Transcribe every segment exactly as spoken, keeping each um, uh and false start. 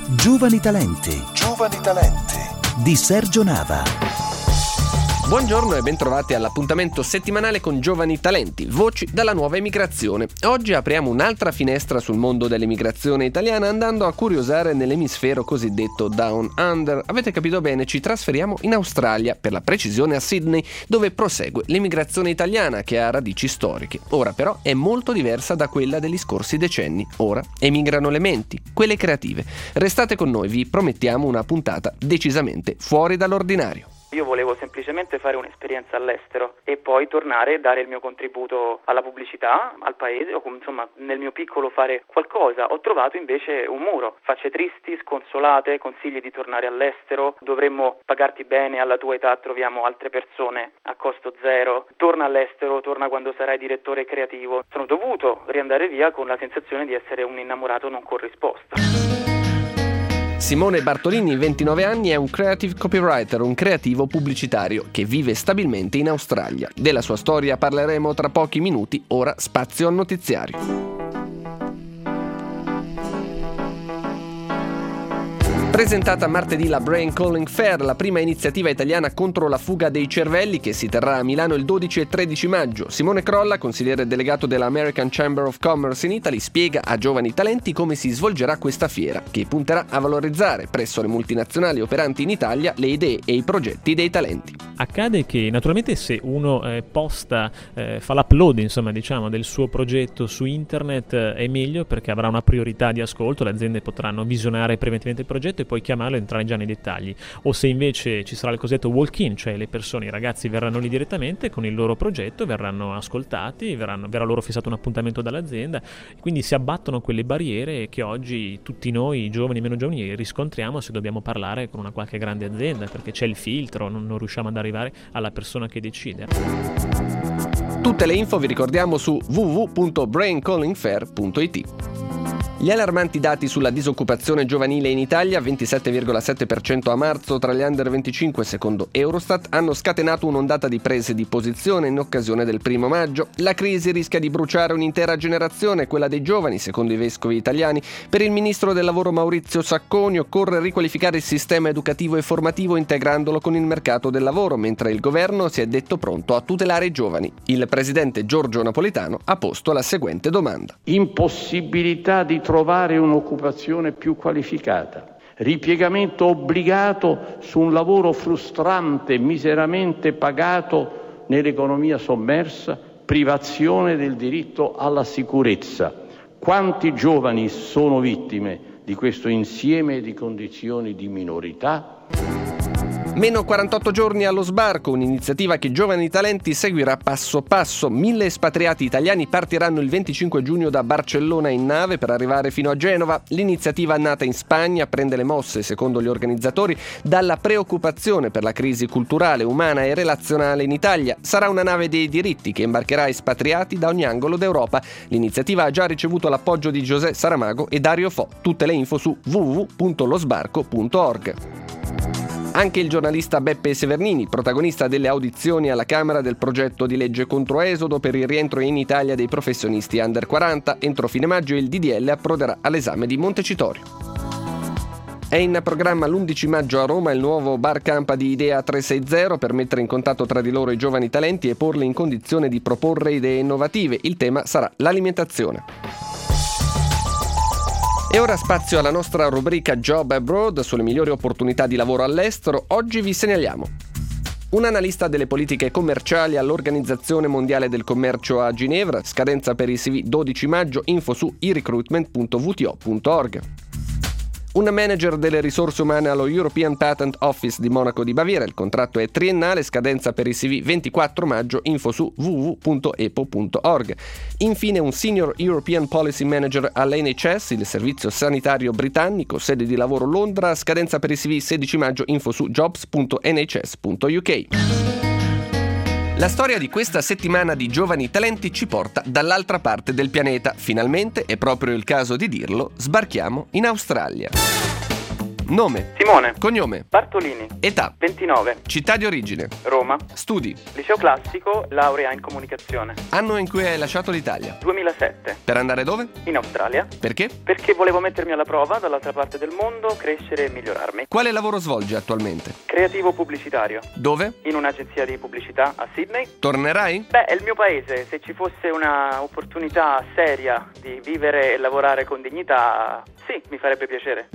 Giovani talenti. Giovani talenti. Di Sergio Nava. Buongiorno e bentrovati all'appuntamento settimanale con Giovani Talenti, voci dalla nuova emigrazione. Oggi apriamo un'altra finestra sul mondo dell'emigrazione italiana andando a curiosare nell'emisfero cosiddetto Down Under. Avete capito bene, ci trasferiamo in Australia, per la precisione a Sydney, dove prosegue l'emigrazione italiana che ha radici storiche. Ora però è molto diversa da quella degli scorsi decenni. Ora emigrano le menti, quelle creative. Restate con noi, vi promettiamo una puntata decisamente fuori dall'ordinario. Io volevo semplicemente fare un'esperienza all'estero e poi tornare e dare il mio contributo alla pubblicità, al paese, o insomma nel mio piccolo fare qualcosa. Ho trovato invece un muro, facce tristi, sconsolate, consigli di tornare all'estero, dovremmo pagarti bene, alla tua età troviamo altre persone a costo zero, torna all'estero, torna quando sarai direttore creativo. Sono dovuto riandare via con la sensazione di essere un innamorato non corrisposto. Simone Bartolini, ventinove anni, è un creative copywriter, un creativo pubblicitario che vive stabilmente in Australia. Della sua storia parleremo tra pochi minuti, ora spazio al notiziario. Presentata martedì la Brain Calling Fair, la prima iniziativa italiana contro la fuga dei cervelli che si terrà a Milano il dodici e tredici maggio. Simone Crolla, consigliere delegato della American Chamber of Commerce in Italy, spiega a giovani talenti come si svolgerà questa fiera, che punterà a valorizzare presso le multinazionali operanti in Italia le idee e i progetti dei talenti. Accade che naturalmente se uno eh, posta, eh, fa l'upload insomma diciamo del suo progetto su internet eh, è meglio perché avrà una priorità di ascolto, le aziende potranno visionare preventivamente il progetto e poi chiamarlo e entrare già nei dettagli. O se invece ci sarà il cosiddetto walk-in, cioè le persone, i ragazzi verranno lì direttamente con il loro progetto, verranno ascoltati, verranno, verrà loro fissato un appuntamento dall'azienda, quindi si abbattono quelle barriere che oggi tutti noi, giovani e meno giovani, riscontriamo se dobbiamo parlare con una qualche grande azienda, perché c'è il filtro, non, non riusciamo ad arrivare alla persona che decide. Tutte le info vi ricordiamo su w w w punto brain calling fair punto i t. Gli allarmanti dati sulla disoccupazione giovanile in Italia, ventisette virgola sette per cento a marzo tra gli under venticinque secondo Eurostat, hanno scatenato un'ondata di prese di posizione in occasione del primo maggio. La crisi rischia di bruciare un'intera generazione, quella dei giovani, secondo i vescovi italiani. Per il ministro del lavoro Maurizio Sacconi occorre riqualificare il sistema educativo e formativo integrandolo con il mercato del lavoro, mentre il governo si è detto pronto a tutelare i giovani. Il presidente Giorgio Napolitano ha posto la seguente domanda. Impossibilità di trovare un'occupazione più qualificata, ripiegamento obbligato su un lavoro frustrante, miseramente pagato nell'economia sommersa, privazione del diritto alla sicurezza. Quanti giovani sono vittime di questo insieme di condizioni di minorità? Meno quarantotto giorni allo sbarco, un'iniziativa che Giovani Talenti seguirà passo passo. Mille espatriati italiani partiranno il venticinque giugno da Barcellona in nave per arrivare fino a Genova. L'iniziativa nata in Spagna prende le mosse, secondo gli organizzatori, dalla preoccupazione per la crisi culturale, umana e relazionale in Italia. Sarà una nave dei diritti che imbarcherà espatriati da ogni angolo d'Europa. L'iniziativa ha già ricevuto l'appoggio di José Saramago e Dario Fo. Tutte le info su w w w punto lo sbarco punto org. Anche il giornalista Beppe Severnini, protagonista delle audizioni alla Camera del progetto di legge contro esodo per il rientro in Italia dei professionisti under quaranta, entro fine maggio il D D L approderà all'esame di Montecitorio. È in programma l'undici maggio a Roma il nuovo bar campa di Idea trecentosessanta per mettere in contatto tra di loro i giovani talenti e porli in condizione di proporre idee innovative. Il tema sarà l'alimentazione. E ora spazio alla nostra rubrica Job Abroad sulle migliori opportunità di lavoro all'estero. Oggi vi segnaliamo un analista delle politiche commerciali all'Organizzazione Mondiale del Commercio a Ginevra, scadenza per il C V dodici maggio, info su i recruitment punto w t o punto org. Un manager delle risorse umane allo European Patent Office di Monaco di Baviera, il contratto è triennale, scadenza per il C V ventiquattro maggio, info su w w w punto e p o punto org. Infine un Senior European Policy Manager all'N H S, il servizio sanitario britannico, sede di lavoro Londra, scadenza per il C V sedici maggio, info su jobs punto n h s punto u k. La storia di questa settimana di Giovani Talenti ci porta dall'altra parte del pianeta. Finalmente, è proprio il caso di dirlo, sbarchiamo in Australia. Nome. Simone. Cognome. Bartolini. Età. ventinove. Città di origine. Roma. Studi. Liceo classico, laurea in comunicazione. Anno in cui hai lasciato l'Italia. duemilasette. Per andare dove? In Australia. Perché? Perché volevo mettermi alla prova dall'altra parte del mondo, crescere e migliorarmi. Quale lavoro svolgi attualmente? Creativo pubblicitario. Dove? In un'agenzia di pubblicità a Sydney. Tornerai? Beh, è il mio paese. Se ci fosse una opportunità seria di vivere e lavorare con dignità, sì, mi farebbe piacere.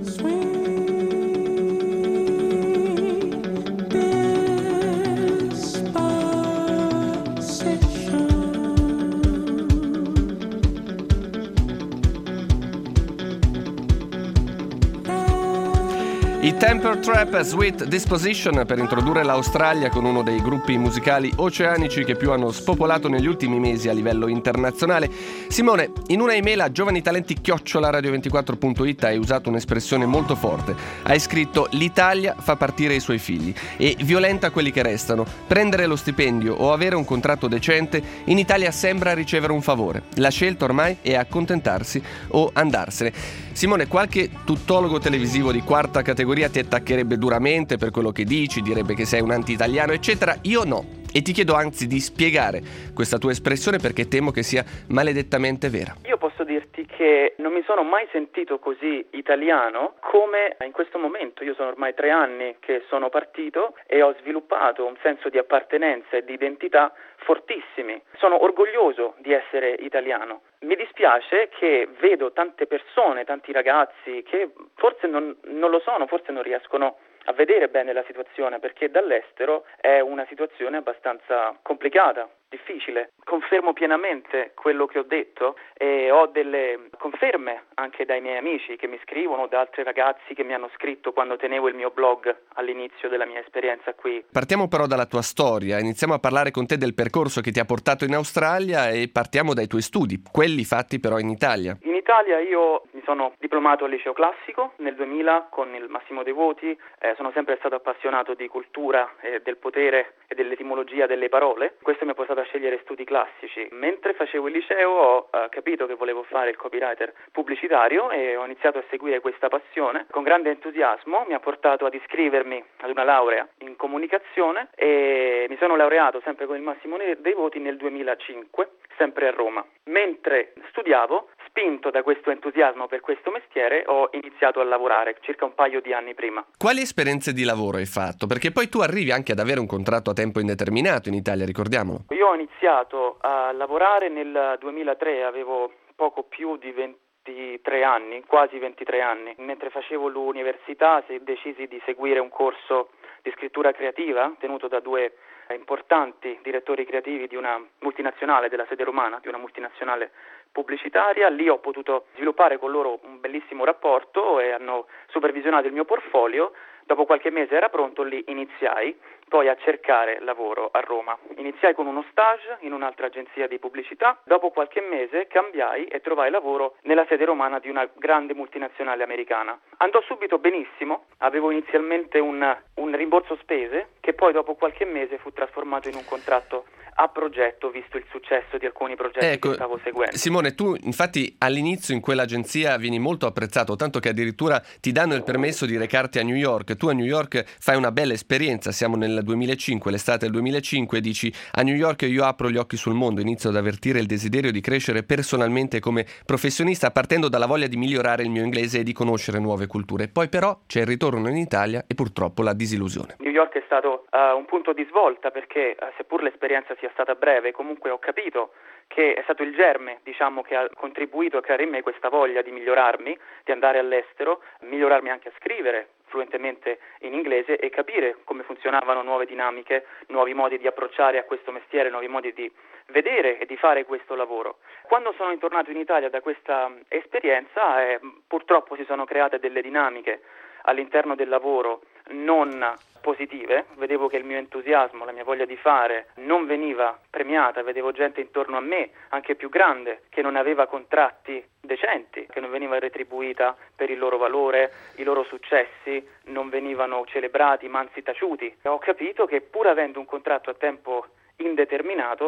I Temper Trap Sweet Disposition per introdurre l'Australia con uno dei gruppi musicali oceanici che più hanno spopolato negli ultimi mesi a livello internazionale. Simone, in una email a giovanitalenti chiocciola radio ventiquattro punto it hai usato un'espressione molto forte. Hai scritto: l'Italia fa partire i suoi figli e violenta quelli che restano. Prendere lo stipendio o avere un contratto decente in Italia sembra ricevere un favore. La scelta ormai è accontentarsi o andarsene. Simone, qualche tuttologo televisivo di quarta categoria ti attaccherebbe duramente per quello che dici, direbbe che sei un anti-italiano, eccetera. Io no. E ti chiedo anzi di spiegare questa tua espressione perché temo che sia maledettamente vera. Io posso dirti che non mi sono mai sentito così italiano come in questo momento. Io sono ormai tre anni che sono partito e ho sviluppato un senso di appartenenza e di identità fortissimi. Sono orgoglioso di essere italiano. Mi dispiace che vedo tante persone, tanti ragazzi che forse non, non lo sono, forse non riescono a vedere bene la situazione, perché dall'estero è una situazione abbastanza complicata, difficile. Confermo pienamente quello che ho detto e ho delle conferme anche dai miei amici che mi scrivono, da altri ragazzi che mi hanno scritto quando tenevo il mio blog all'inizio della mia esperienza qui. Partiamo però dalla tua storia, iniziamo a parlare con te del percorso che ti ha portato in Australia e partiamo dai tuoi studi, quelli fatti però in Italia. In Italia io mi sono diplomato al liceo classico nel duemila con il massimo dei voti, eh, sono sempre stato appassionato di cultura, eh, del potere e dell'etimologia delle parole. Questo mi ha portato a scegliere studi classici. Mentre facevo il liceo ho eh, capito che volevo fare il copywriter pubblicitario e ho iniziato a seguire questa passione con grande entusiasmo. Mi ha portato ad iscrivermi ad una laurea in comunicazione e mi sono laureato sempre con il massimo dei voti nel duemilacinque, sempre a Roma. Mentre studiavo, spinto da questo entusiasmo per questo mestiere, ho iniziato a lavorare circa un paio di anni prima. Quali esperienze di lavoro hai fatto? Perché poi tu arrivi anche ad avere un contratto a tempo indeterminato in Italia, ricordiamolo. Io ho iniziato a lavorare nel duemilatré, avevo poco più di ventitré anni, quasi ventitré anni. Mentre facevo l'università decisi di seguire un corso di scrittura creativa tenuto da due importanti direttori creativi di una multinazionale della sede romana, di una multinazionale pubblicitaria. Lì ho potuto sviluppare con loro un bellissimo rapporto e hanno supervisionato il mio portfolio. Dopo qualche mese era pronto, lì iniziai poi a cercare lavoro a Roma. Iniziai con uno stage in un'altra agenzia di pubblicità. Dopo qualche mese cambiai e trovai lavoro nella sede romana di una grande multinazionale americana. Andò subito benissimo, avevo inizialmente un, un rimborso spese che poi dopo qualche mese fu trasformato in un contratto a progetto, visto il successo di alcuni progetti ecco, che stavo seguendo. Simone, tu infatti all'inizio in quell'agenzia vieni molto apprezzato, tanto che addirittura ti danno il permesso di recarti a New York. Tu a New York fai una bella esperienza, siamo nel duemilacinque, l'estate del duemilacinque, e dici: a New York io apro gli occhi sul mondo, inizio ad avvertire il desiderio di crescere personalmente come professionista, partendo dalla voglia di migliorare il mio inglese e di conoscere nuove culture. Poi però c'è il ritorno in Italia e purtroppo la disillusione. New York è stato uh, un punto di svolta perché uh, seppur l'esperienza sia stata breve, comunque ho capito che è stato il germe, diciamo, che ha contribuito a creare in me questa voglia di migliorarmi, di andare all'estero, migliorarmi anche a scrivere fluentemente in inglese e capire come funzionavano nuove dinamiche, nuovi modi di approcciare a questo mestiere, nuovi modi di vedere e di fare questo lavoro. Quando sono tornato in Italia da questa esperienza, eh, purtroppo si sono create delle dinamiche all'interno del lavoro non positive. Vedevo che il mio entusiasmo, la mia voglia di fare non veniva premiata, vedevo gente intorno a me, anche più grande, che non aveva contratti decenti, che non veniva retribuita per il loro valore, i loro successi non venivano celebrati, ma anzi taciuti. Ho capito che pur avendo un contratto a tempo indeterminato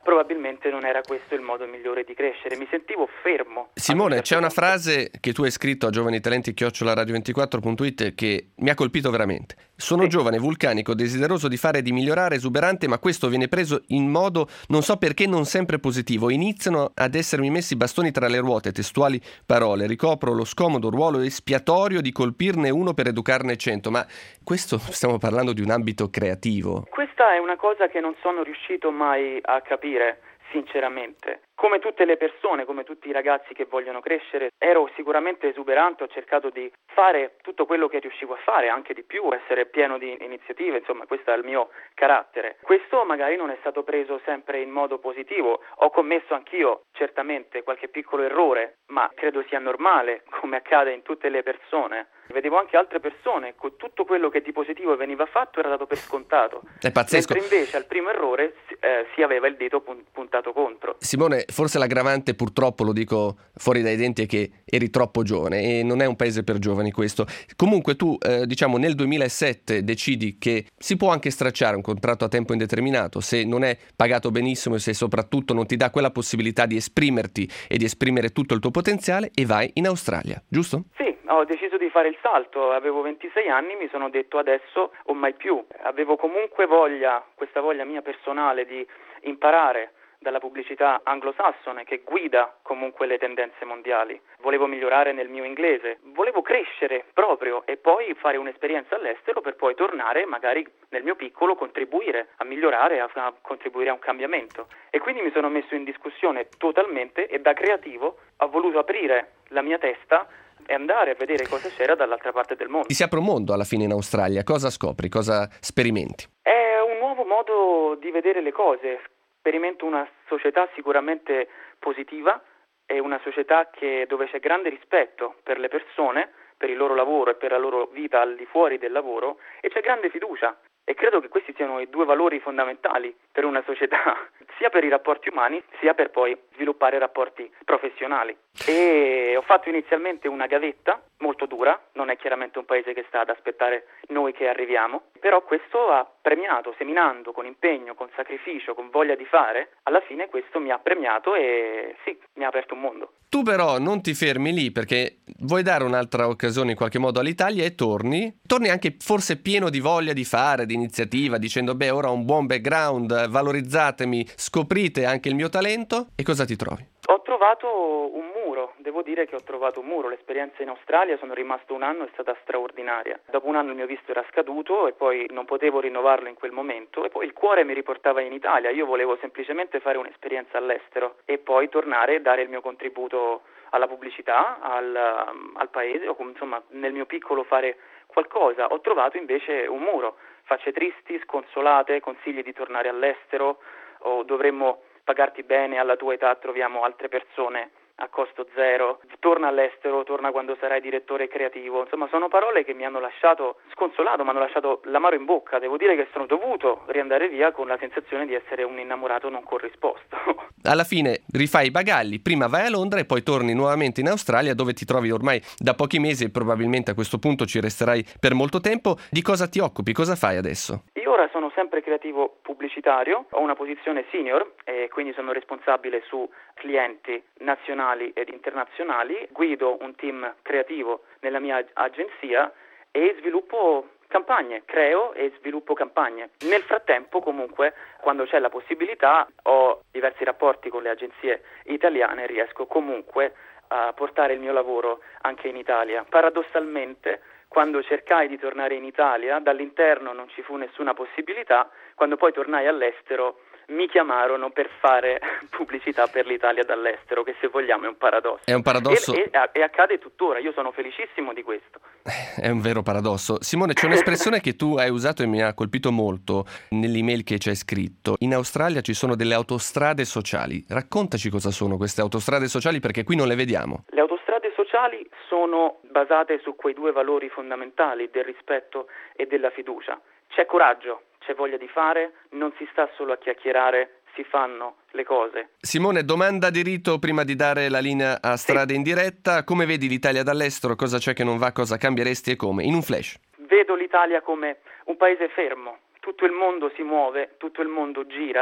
probabilmente non era questo il modo migliore di crescere, mi sentivo fermo. Simone, c'è una frase che tu hai scritto a giovanitalenti chiocciola radio ventiquattro punto it che mi ha colpito veramente. Sono Sì. giovane, vulcanico, desideroso di fare e di migliorare, esuberante, ma questo viene preso in modo non so perché non sempre positivo. Iniziano ad essermi messi bastoni tra le ruote, testuali parole. Ricopro lo scomodo ruolo espiatorio di colpirne uno per educarne cento. Ma questo stiamo parlando di un ambito creativo. Questa è una cosa che non sono riuscito mai a capire, sinceramente. Come tutte le persone, come tutti i ragazzi che vogliono crescere, ero sicuramente esuberante, ho cercato di fare tutto quello che riuscivo a fare, anche di più, essere pieno di iniziative, insomma questo è il mio carattere. Questo magari non è stato preso sempre in modo positivo, ho commesso anch'io certamente qualche piccolo errore, ma credo sia normale, come accade in tutte le persone. Vedevo anche altre persone, con tutto quello che di positivo veniva fatto era dato per scontato. È pazzesco. Mentre invece al primo errore eh, si aveva il dito pun- puntato contro. Simone, forse l'aggravante, purtroppo lo dico fuori dai denti, è che eri troppo giovane e non è un paese per giovani questo. Comunque tu, eh, diciamo, nel duemilasette decidi che si può anche stracciare un contratto a tempo indeterminato se non è pagato benissimo e se soprattutto non ti dà quella possibilità di esprimerti e di esprimere tutto il tuo potenziale e vai in Australia, giusto? Sì. Ho deciso di fare il salto, avevo ventisei anni, mi sono detto adesso o mai più. Avevo comunque voglia, questa voglia mia personale di imparare dalla pubblicità anglosassone che guida comunque le tendenze mondiali. Volevo migliorare nel mio inglese, volevo crescere proprio e poi fare un'esperienza all'estero per poi tornare magari nel mio piccolo contribuire a migliorare, a, a contribuire a un cambiamento. E quindi mi sono messo in discussione totalmente e da creativo ho voluto aprire la mia testa e andare a vedere cosa c'era dall'altra parte del mondo. Ti si apre un mondo alla fine in Australia, cosa scopri, cosa sperimenti? È un nuovo modo di vedere le cose, sperimento una società sicuramente positiva, è una società che, dove c'è grande rispetto per le persone, per il loro lavoro e per la loro vita al di fuori del lavoro e c'è grande fiducia. E credo che questi siano i due valori fondamentali per una società, sia per i rapporti umani, sia per poi sviluppare rapporti professionali. E ho fatto inizialmente una gavetta molto dura, non è chiaramente un paese che sta ad aspettare noi che arriviamo, però questo ha premiato, seminando con impegno, con sacrificio, con voglia di fare, alla fine questo mi ha premiato e sì, mi ha aperto un mondo. Tu però non ti fermi lì perché vuoi dare un'altra occasione in qualche modo all'Italia e torni, torni anche forse pieno di voglia di fare, di iniziativa, dicendo beh ora ho un buon background, valorizzatemi, scoprite anche il mio talento e cosa ti trovi? Ho trovato un muro, devo dire che ho trovato un muro, l'esperienza in Australia, sono rimasto un anno, è stata straordinaria. Dopo un anno il mio visto era scaduto e poi non potevo rinnovarlo in quel momento e poi il cuore mi riportava in Italia, io volevo semplicemente fare un'esperienza all'estero e poi tornare e dare il mio contributo alla pubblicità, al, al paese o insomma nel mio piccolo fare qualcosa. Ho trovato invece un muro, facce tristi, sconsolate, consigli di tornare all'estero o dovremmo pagarti bene, alla tua età troviamo altre persone a costo zero, torna all'estero, torna quando sarai direttore creativo, insomma sono parole che mi hanno lasciato sconsolato, mi hanno lasciato l'amaro in bocca, devo dire che sono dovuto riandare via con la sensazione di essere un innamorato non corrisposto. Alla fine rifai i bagagli, prima vai a Londra e poi torni nuovamente in Australia dove ti trovi ormai da pochi mesi e probabilmente a questo punto ci resterai per molto tempo. Di cosa ti occupi? Cosa fai adesso? Io ora sono sempre creativo pubblicitario, ho una posizione senior e quindi sono responsabile su clienti nazionali ed internazionali, guido un team creativo nella mia agenzia e sviluppo campagne, creo e sviluppo campagne. Nel frattempo comunque quando c'è la possibilità ho diversi rapporti con le agenzie italiane, riesco comunque a portare il mio lavoro anche in Italia. Paradossalmente quando cercai di tornare in Italia dall'interno non ci fu nessuna possibilità, quando poi tornai all'estero mi chiamarono per fare pubblicità per l'Italia dall'estero, che se vogliamo è un paradosso. È un paradosso. E, e, e accade tuttora, io sono felicissimo di questo. È un vero paradosso. Simone, c'è un'espressione che tu hai usato e mi ha colpito molto nell'email che ci hai scritto. In Australia ci sono delle autostrade sociali. Raccontaci cosa sono queste autostrade sociali perché qui non le vediamo. Le autostrade sociali sono basate su quei due valori fondamentali del rispetto e della fiducia. C'è coraggio, c'è voglia di fare, non si sta solo a chiacchierare, si fanno le cose. Simone, domanda di rito prima di dare la linea a Strade sì. in diretta. Come vedi l'Italia dall'estero? Cosa c'è che non va? Cosa cambieresti e come? In un flash. Vedo l'Italia come un paese fermo. Tutto il mondo si muove, tutto il mondo gira.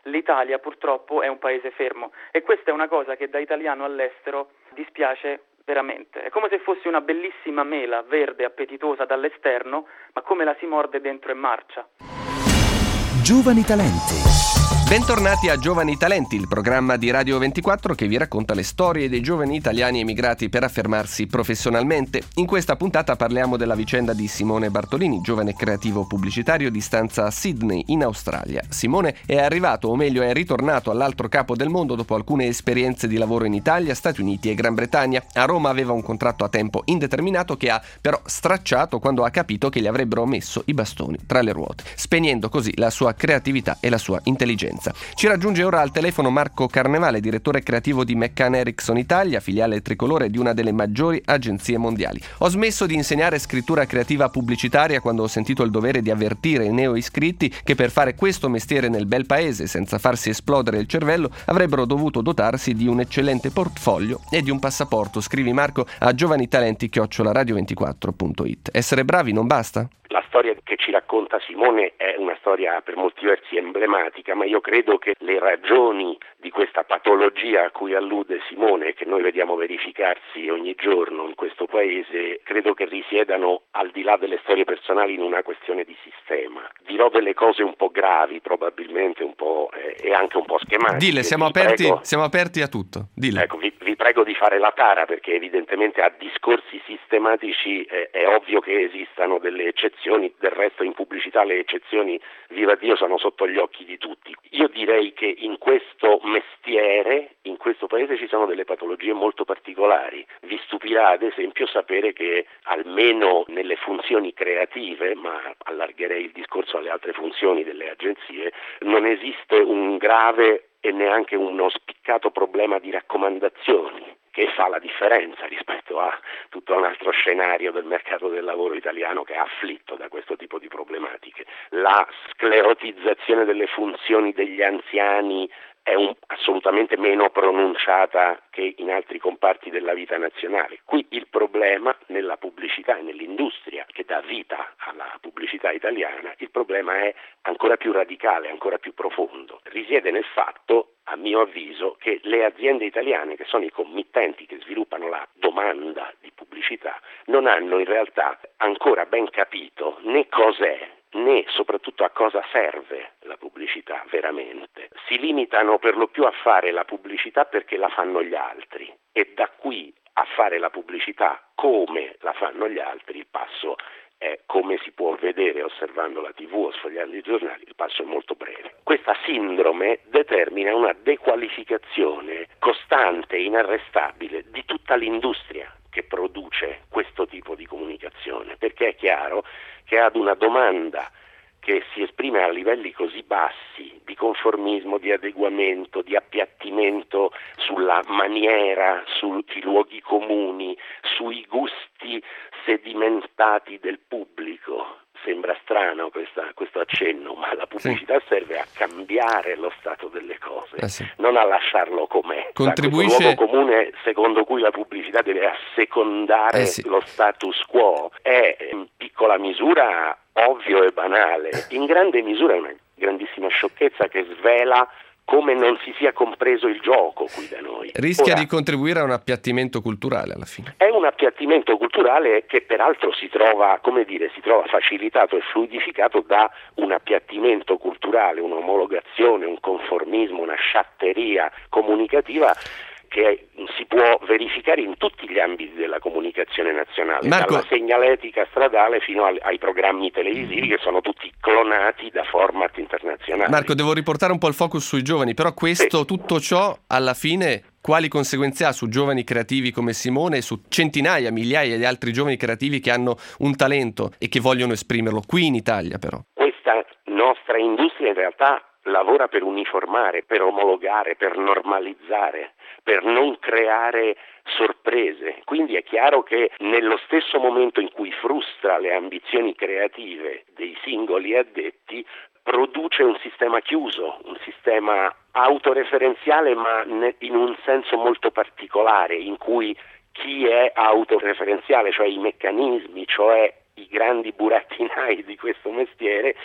l'Italia purtroppo è un paese fermo e questa è una cosa che da italiano all'estero dispiace veramente. È come se fosse una bellissima mela verde appetitosa dall'esterno, ma come la si morde dentro e marcia. Giovani talenti. Bentornati a Giovani Talenti, il programma di Radio ventiquattro che vi racconta le storie dei giovani italiani emigrati per affermarsi professionalmente. In questa puntata parliamo della vicenda di Simone Bartolini, giovane creativo pubblicitario di stanza a Sydney, in Australia. Simone è arrivato, o meglio è ritornato all'altro capo del mondo dopo alcune esperienze di lavoro in Italia, Stati Uniti e Gran Bretagna. A Roma aveva un contratto a tempo indeterminato che ha però stracciato quando ha capito che gli avrebbero messo i bastoni tra le ruote, spegnendo così la sua creatività e la sua intelligenza. Ci raggiunge ora al telefono Marco Carnevale, direttore creativo di McCann Erickson Italia, filiale tricolore di una delle maggiori agenzie mondiali. Ho smesso di insegnare scrittura creativa pubblicitaria quando ho sentito il dovere di avvertire i neoiscritti che per fare questo mestiere nel bel paese senza farsi esplodere il cervello avrebbero dovuto dotarsi di un eccellente portfolio e di un passaporto. Scrivi Marco a giovanitalenti chiocciola radio ventiquattro punto it. Essere bravi non basta? La storia che ci racconta Simone è una storia per molti versi emblematica, ma io credo che le ragioni di questa patologia a cui allude Simone, che noi vediamo verificarsi ogni giorno in questo paese, credo che risiedano al di là delle storie personali in una questione di sistema. Dirò delle cose un po' gravi, probabilmente un po' eh, e anche un po' schematiche. Dille, siamo aperti, prego, siamo aperti a tutto. Dille. Ecco, vi, vi prego di fare la tara, perché evidentemente a discorsi sistematici eh, è ovvio che esistano delle eccezioni. Del resto in pubblicità le eccezioni, viva Dio, sono sotto gli occhi di tutti. Io direi che in questo mestiere, in questo paese ci sono delle patologie molto particolari. Vi stupirà ad esempio sapere che almeno nelle funzioni creative, ma allargherei il discorso alle altre funzioni delle agenzie, non esiste un grave e neanche uno spiccato problema di raccomandazioni, che fa la differenza rispetto a tutto un altro scenario del mercato del lavoro italiano che è afflitto da questo tipo di problematiche. La sclerotizzazione delle funzioni degli anziani è un, assolutamente meno pronunciata che in altri comparti della vita nazionale. Qui il problema nella pubblicità e nell'industria che dà vita alla pubblicità italiana, il problema è ancora più radicale, ancora più profondo. Risiede nel fatto, a mio avviso, che le aziende italiane, che sono i committenti che sviluppano la domanda di pubblicità, non hanno in realtà ancora ben capito né cos'è né soprattutto a cosa serve la pubblicità veramente. Si limitano per lo più a fare la pubblicità perché la fanno gli altri e da qui a fare la pubblicità come la fanno gli altri il passo è, come si può vedere osservando la tivù o sfogliando i giornali, il passo è molto breve. Questa sindrome determina una dequalificazione costante e inarrestabile di tutta l'industria che produce questo tipo di comunicazione, perché è chiaro che ad una domanda che si esprime a livelli così bassi di conformismo, di adeguamento, di appiattimento sulla maniera, sui luoghi comuni, sui gusti sedimentati del pubblico. Sembra strano questa, questo accenno, ma la pubblicità sì. serve a cambiare lo stato delle cose, eh sì. non a lasciarlo com'è. Contribuisce... Questo luogo comune secondo cui la pubblicità deve assecondare eh sì. lo status quo è in piccola misura ovvio e banale, in grande misura è una grandissima sciocchezza che svela come non si sia compreso il gioco qui da noi. Rischia Ora, di contribuire a un appiattimento culturale alla fine. È un appiattimento culturale che peraltro si trova, come dire, si trova facilitato e fluidificato da un appiattimento culturale, un'omologazione, un conformismo, una sciatteria comunicativa che si può verificare in tutti gli ambiti della comunicazione nazionale, Marco... dalla segnaletica stradale fino ai, ai programmi televisivi che sono tutti clonati da format internazionali. Marco, devo riportare un po' il focus sui giovani, però questo, sì. tutto ciò alla fine quali conseguenze ha su giovani creativi come Simone e su centinaia, migliaia di altri giovani creativi che hanno un talento e che vogliono esprimerlo qui in Italia però? Questa nostra industria in realtà lavora per uniformare, per omologare, per normalizzare, per non creare sorprese. Quindi è chiaro che nello stesso momento in cui frustra le ambizioni creative dei singoli addetti, produce un sistema chiuso, un sistema autoreferenziale ma in un senso molto particolare, in cui chi è autoreferenziale, cioè i meccanismi, cioè i grandi burattinai di questo mestiere,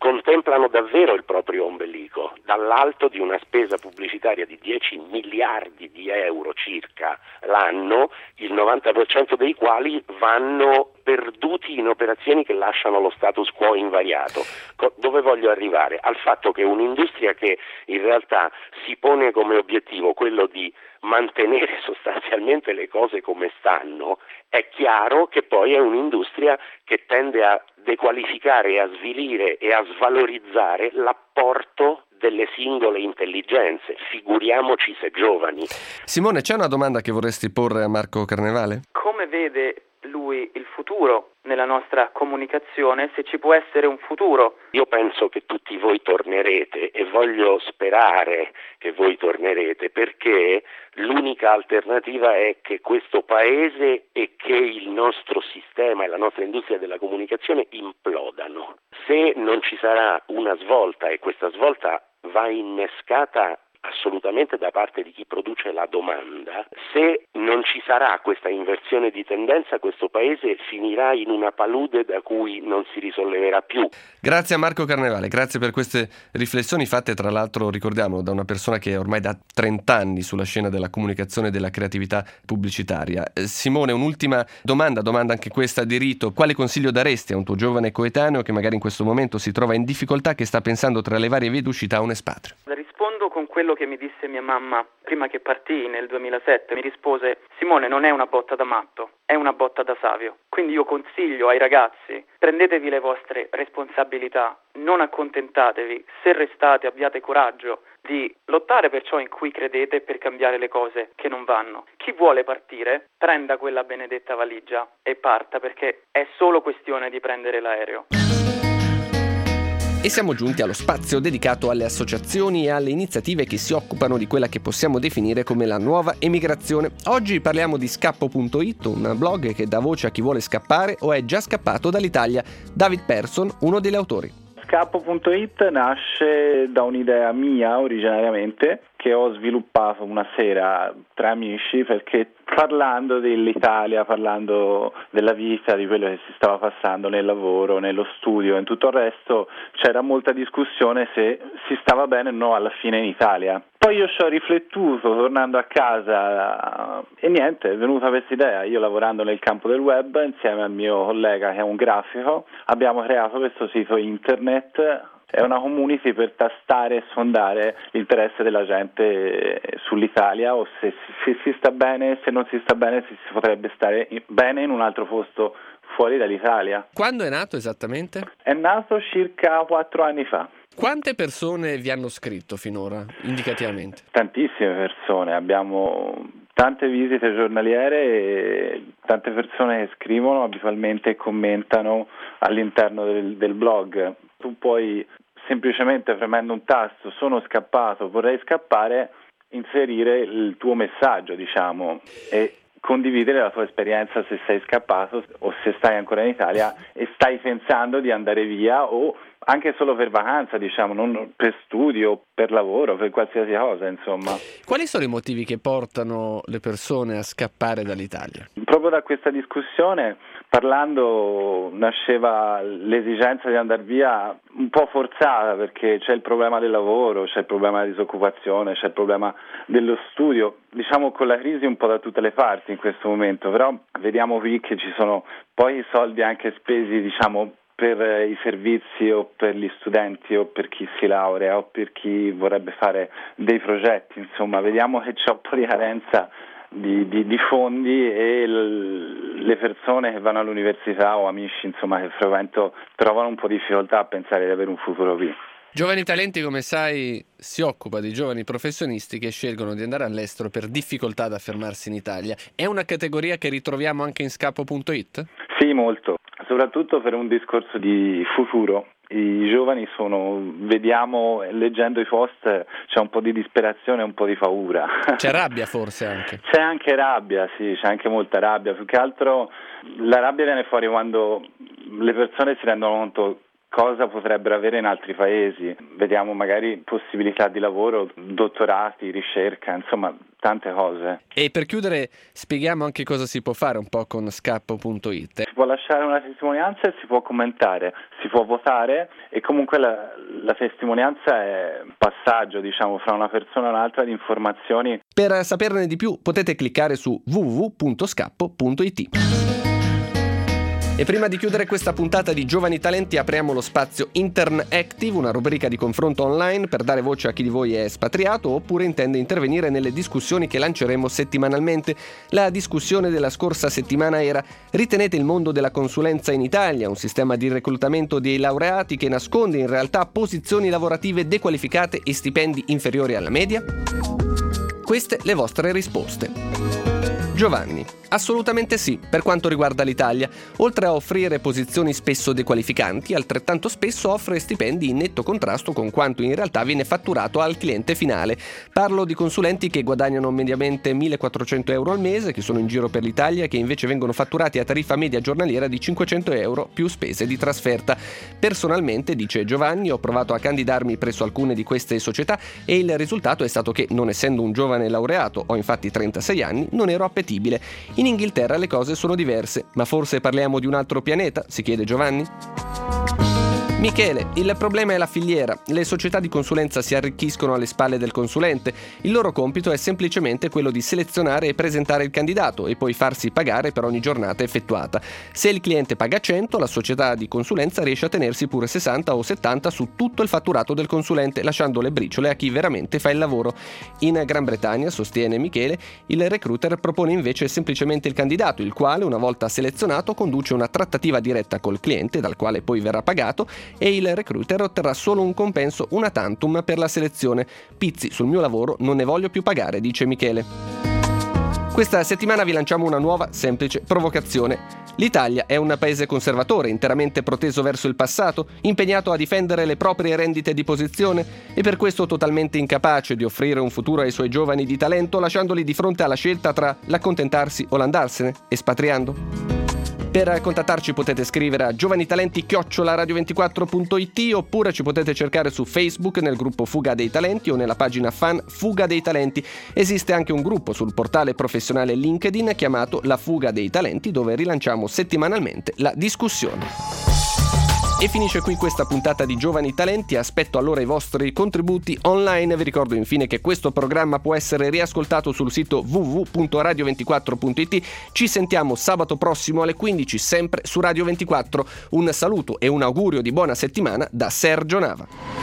contemplano davvero il proprio ombelico, dall'alto di una spesa pubblicitaria di dieci miliardi di euro circa l'anno, il novanta per cento dei quali vanno perduti in operazioni che lasciano lo status quo invariato. Co- dove voglio arrivare? Al fatto che un'industria che in realtà si pone come obiettivo quello di mantenere sostanzialmente le cose come stanno, è chiaro che poi è un'industria che tende a dequalificare e a svilire e a svalorizzare l'apporto delle singole intelligenze, figuriamoci se giovani. Simone, c'è una domanda che vorresti porre a Marco Carnevale? Come vede lui il futuro nella nostra comunicazione, se ci può essere un futuro? Io penso che tutti voi tornerete e voglio sperare che voi tornerete, perché l'unica alternativa è che questo paese e che il nostro sistema e la nostra industria della comunicazione implodano. Se non ci sarà una svolta, e questa svolta va innescata assolutamente da parte di chi produce la domanda, se non ci sarà questa inversione di tendenza, questo paese finirà in una palude da cui non si risolleverà più. Grazie a Marco Carnevale, grazie per queste riflessioni fatte, tra l'altro, ricordiamolo, da una persona che è ormai da trenta anni sulla scena della comunicazione e della creatività pubblicitaria. Eh, Simone, un'ultima domanda, domanda anche questa di rito: quale consiglio daresti a un tuo giovane coetaneo che magari in questo momento si trova in difficoltà, che sta pensando tra le varie vie d'uscita a un espatrio? Rispondo con quello che mi disse mia mamma prima che partì nel duemilasette. Mi rispose: Simone, non è una botta da matto, è una botta da savio. Quindi io consiglio ai ragazzi: prendetevi le vostre responsabilità, non accontentatevi, se restate abbiate coraggio di lottare per ciò in cui credete e per cambiare le cose che non vanno. Chi vuole partire, prenda quella benedetta valigia e parta, perché è solo questione di prendere l'aereo. E siamo giunti allo spazio dedicato alle associazioni e alle iniziative che si occupano di quella che possiamo definire come la nuova emigrazione. Oggi parliamo di Scappo punto it, un blog che dà voce a chi vuole scappare o è già scappato dall'Italia. David Persson, uno degli autori. Scappo punto it nasce da un'idea mia originariamente, che ho sviluppato una sera tra amici, perché parlando dell'Italia, parlando della vita, di quello che si stava passando nel lavoro, nello studio e in tutto il resto, c'era molta discussione se si stava bene o no alla fine in Italia. Poi io ci ho riflettuto tornando a casa e niente, è venuta questa idea. Io, lavorando nel campo del web insieme al mio collega che è un grafico, abbiamo creato questo sito internet. È una community per tastare e sondare l'interesse della gente sull'Italia, o se, se si sta bene, se non si sta bene, se si potrebbe stare bene in un altro posto fuori dall'Italia. Quando è nato esattamente? È nato circa quattro anni fa. Quante persone vi hanno scritto finora, indicativamente? Tantissime persone, abbiamo tante visite giornaliere e tante persone che scrivono abitualmente e commentano all'interno del, del blog. Tu puoi semplicemente, premendo un tasto, sono scappato, vorrei scappare, inserire il tuo messaggio, diciamo, e condividere la tua esperienza, se sei scappato o se stai ancora in Italia e stai pensando di andare via, o anche solo per vacanza, diciamo, non per studio, per lavoro, per qualsiasi cosa, insomma. Quali sono i motivi che portano le persone a scappare dall'Italia? Proprio da questa discussione, parlando, nasceva l'esigenza di andare via un po' forzata, perché c'è il problema del lavoro, c'è il problema della disoccupazione, c'è il problema dello studio, diciamo con la crisi un po' da tutte le parti in questo momento, però vediamo qui che ci sono poi i soldi anche spesi, diciamo, per i servizi o per gli studenti o per chi si laurea o per chi vorrebbe fare dei progetti, insomma vediamo che c'è un po' di carenza di, di, di fondi, e l, le persone che vanno all'università o amici, insomma, che frequento, trovano un po' di difficoltà a pensare di avere un futuro qui. Giovani Talenti, come sai, si occupa di giovani professionisti che scelgono di andare all'estero per difficoltà ad affermarsi in Italia. È una categoria che ritroviamo anche in Scappo punto it? Sì, molto, soprattutto per un discorso di futuro. I giovani sono, vediamo, leggendo i post, c'è un po' di disperazione e un po' di paura. C'è rabbia forse anche? C'è anche rabbia, sì, c'è anche molta rabbia. Più che altro la rabbia viene fuori quando le persone si rendono conto cosa potrebbero avere in altri paesi. Vediamo magari possibilità di lavoro, dottorati, ricerca, insomma tante cose. E per chiudere spieghiamo anche cosa si può fare un po' con scappo punto it. Si può lasciare una testimonianza e si può commentare, si può votare e comunque la, la testimonianza è un passaggio, diciamo, fra una persona e un'altra di informazioni. Per saperne di più potete cliccare su w w w punto scappo punto it. E prima di chiudere questa puntata di Giovani Talenti apriamo lo spazio Intern Active, una rubrica di confronto online per dare voce a chi di voi è espatriato oppure intende intervenire nelle discussioni che lanceremo settimanalmente. La discussione della scorsa settimana era: ritenete il mondo della consulenza in Italia un sistema di reclutamento dei laureati che nasconde in realtà posizioni lavorative dequalificate e stipendi inferiori alla media? Queste le vostre risposte. Giovanni: assolutamente sì, per quanto riguarda l'Italia. Oltre a offrire posizioni spesso dequalificanti, altrettanto spesso offre stipendi in netto contrasto con quanto in realtà viene fatturato al cliente finale. Parlo di consulenti che guadagnano mediamente millequattrocento euro al mese, che sono in giro per l'Italia e che invece vengono fatturati a tariffa media giornaliera di cinquecento euro più spese di trasferta. Personalmente, dice Giovanni, ho provato a candidarmi presso alcune di queste società e il risultato è stato che, non essendo un giovane laureato, ho infatti trentasei anni, non ero appetibile. In Inghilterra le cose sono diverse, ma forse parliamo di un altro pianeta? Si chiede Giovanni. Michele: il problema è la filiera. Le società di consulenza si arricchiscono alle spalle del consulente. Il loro compito è semplicemente quello di selezionare e presentare il candidato e poi farsi pagare per ogni giornata effettuata. Se il cliente paga cento, la società di consulenza riesce a tenersi pure sessanta o settanta su tutto il fatturato del consulente, lasciando le briciole a chi veramente fa il lavoro. In Gran Bretagna, sostiene Michele, il recruiter propone invece semplicemente il candidato, il quale, una volta selezionato, conduce una trattativa diretta col cliente, dal quale poi verrà pagato, e il recruiter otterrà solo un compenso una tantum per la selezione. Pizzi sul mio lavoro, non ne voglio più pagare, dice Michele. Questa settimana vi lanciamo una nuova, semplice provocazione. L'Italia è un paese conservatore, interamente proteso verso il passato, impegnato a difendere le proprie rendite di posizione e per questo totalmente incapace di offrire un futuro ai suoi giovani di talento, lasciandoli di fronte alla scelta tra l'accontentarsi o l'andarsene, espatriando. Per contattarci potete scrivere a giovanitalenti chiocciola radio ventiquattro punto it oppure ci potete cercare su Facebook nel gruppo Fuga dei Talenti o nella pagina fan Fuga dei Talenti. Esiste anche un gruppo sul portale professionale LinkedIn chiamato La Fuga dei Talenti, dove rilanciamo settimanalmente la discussione. E finisce qui questa puntata di Giovani Talenti. Aspetto allora i vostri contributi online. Vi ricordo infine che questo programma può essere riascoltato sul sito w w w punto radio ventiquattro punto it. Ci sentiamo sabato prossimo alle quindici, sempre su Radio ventiquattro. Un saluto e un augurio di buona settimana da Sergio Nava.